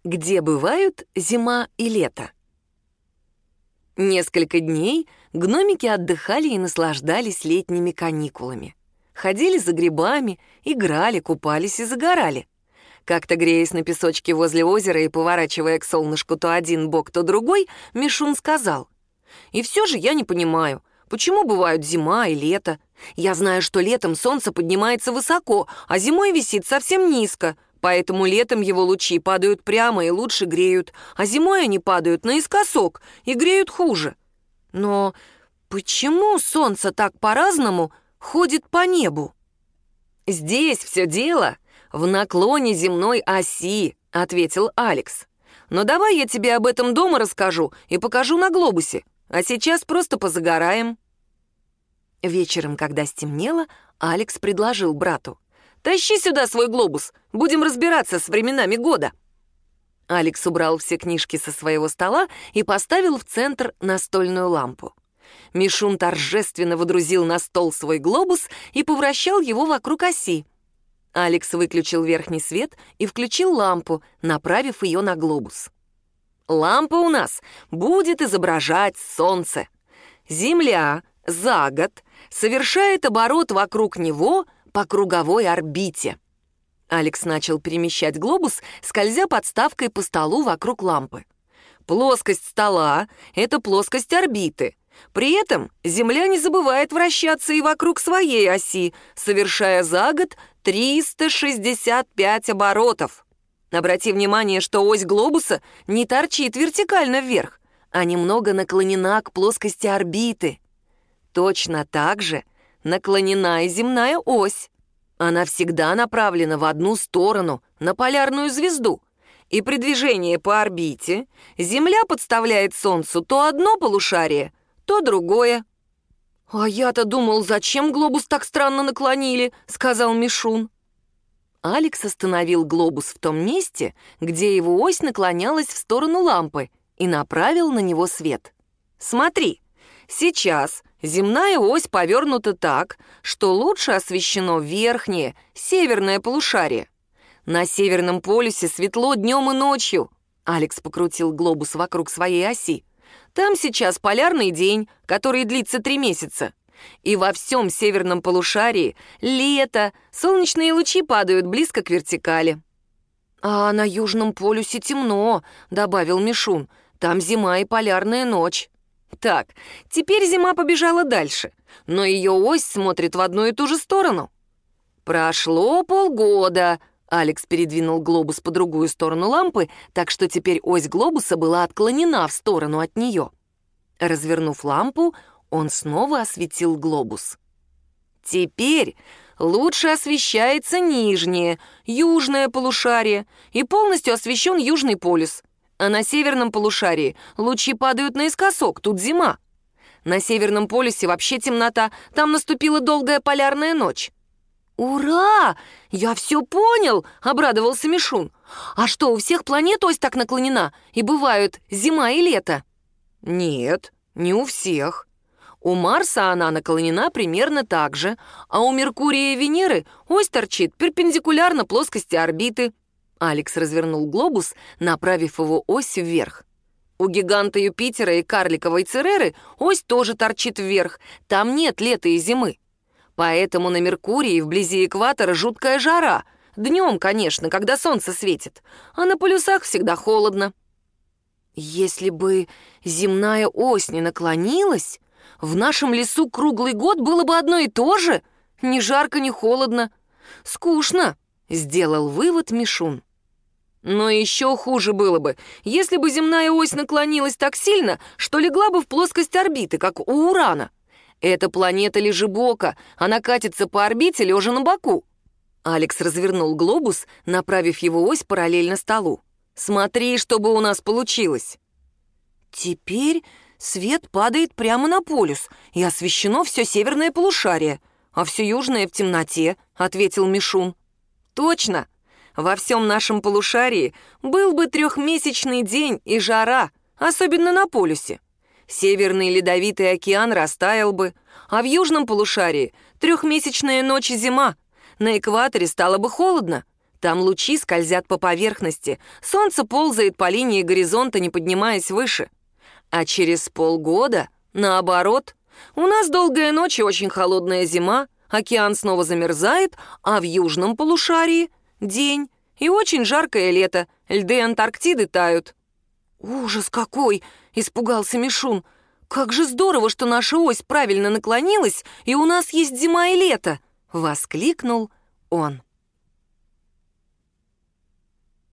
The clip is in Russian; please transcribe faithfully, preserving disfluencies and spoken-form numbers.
Где бывают зима и лето. Несколько дней гномики отдыхали и наслаждались летними каникулами. Ходили за грибами, играли, купались и загорали. Как-то, греясь на песочке возле озера и поворачивая к солнышку то один бок, то другой, Мишун сказал: «И все же я не понимаю, почему бывают зима и лето? Я знаю, что летом солнце поднимается высоко, а зимой висит совсем низко. Поэтому летом его лучи падают прямо и лучше греют, а зимой они падают наискосок и греют хуже. Но почему солнце так по-разному ходит по небу?» «Здесь все дело в наклоне земной оси», — ответил Алекс. «Но давай я тебе об этом дома расскажу и покажу на глобусе, а сейчас просто позагораем». Вечером, когда стемнело, Алекс предложил брату: «Тащи сюда свой глобус, будем разбираться с временами года». Алекс убрал все книжки со своего стола и поставил в центр настольную лампу. Мишун торжественно водрузил на стол свой глобус и повращал его вокруг оси. Алекс выключил верхний свет и включил лампу, направив ее на глобус. «Лампа у нас будет изображать солнце. Земля за год совершает оборот вокруг него по круговой орбите». Алекс начал перемещать глобус, скользя подставкой по столу вокруг лампы. Плоскость стола — это плоскость орбиты. При этом Земля не забывает вращаться и вокруг своей оси, совершая за год триста шестьдесят пять оборотов. Обрати внимание, что ось глобуса не торчит вертикально вверх, а немного наклонена к плоскости орбиты. Точно так же наклонена и земная ось. Она всегда направлена в одну сторону, на полярную звезду. И при движении по орбите Земля подставляет Солнцу то одно полушарие, то другое. «А я-то думал, зачем глобус так странно наклонили?» — сказал Мишун. Алекс остановил глобус в том месте, где его ось наклонялась в сторону лампы, и направил на него свет. «Смотри, сейчас земная ось повернута так, что лучше освещено верхнее, северное полушарие. На Северном полюсе светло днем и ночью». Алекс покрутил глобус вокруг своей оси. «Там сейчас полярный день, который длится три месяца. И во всем северном полушарии лето, солнечные лучи падают близко к вертикали». «А на Южном полюсе темно», — добавил Мишун. «Там зима и полярная ночь». Так, теперь зима побежала дальше, но ее ось смотрит в одну и ту же сторону. «Прошло полгода», — Алекс передвинул глобус по другую сторону лампы, так что теперь ось глобуса была отклонена в сторону от нее. Развернув лампу, он снова осветил глобус. «Теперь лучше освещается нижнее, южное полушарие, и полностью освещен Южный полюс. А на северном полушарии лучи падают наискосок, тут зима. На Северном полюсе вообще темнота, там наступила долгая полярная ночь». «Ура! Я все понял!» — обрадовался Мишун. «А что, у всех планет ось так наклонена, и бывают зима и лето?» «Нет, не у всех. У Марса она наклонена примерно так же, а у Меркурия и Венеры ось торчит перпендикулярно плоскости орбиты». Алекс развернул глобус, направив его ось вверх. У гиганта Юпитера и карликовой Цереры ось тоже торчит вверх, там нет лета и зимы. Поэтому на Меркурии вблизи экватора жуткая жара. Днем, конечно, когда солнце светит, а на полюсах всегда холодно. «Если бы земная ось не наклонилась, в нашем лесу круглый год было бы одно и то же. Ни жарко, ни холодно. Скучно», — сделал вывод Мишун. «Но еще хуже было бы, если бы земная ось наклонилась так сильно, что легла бы в плоскость орбиты, как у Урана. Эта планета лежебока, она катится по орбите, лежа на боку». Алекс развернул глобус, направив его ось параллельно столу. «Смотри, что бы у нас получилось». «Теперь свет падает прямо на полюс, и освещено все северное полушарие, а все южное в темноте», — ответил Мишун. «Точно. Во всем нашем полушарии был бы трехмесячный день и жара, особенно на полюсе. Северный ледовитый океан растаял бы, а в южном полушарии трехмесячная ночь и зима. На экваторе стало бы холодно. Там лучи скользят по поверхности, солнце ползает по линии горизонта, не поднимаясь выше. А через полгода, наоборот, у нас долгая ночь и очень холодная зима, океан снова замерзает, а в южном полушарии день и очень жаркое лето, льды Антарктиды тают. «Ужас какой!» — испугался Мишун. «Как же здорово, что наша ось правильно наклонилась, и у нас есть зима и лето!» — воскликнул он.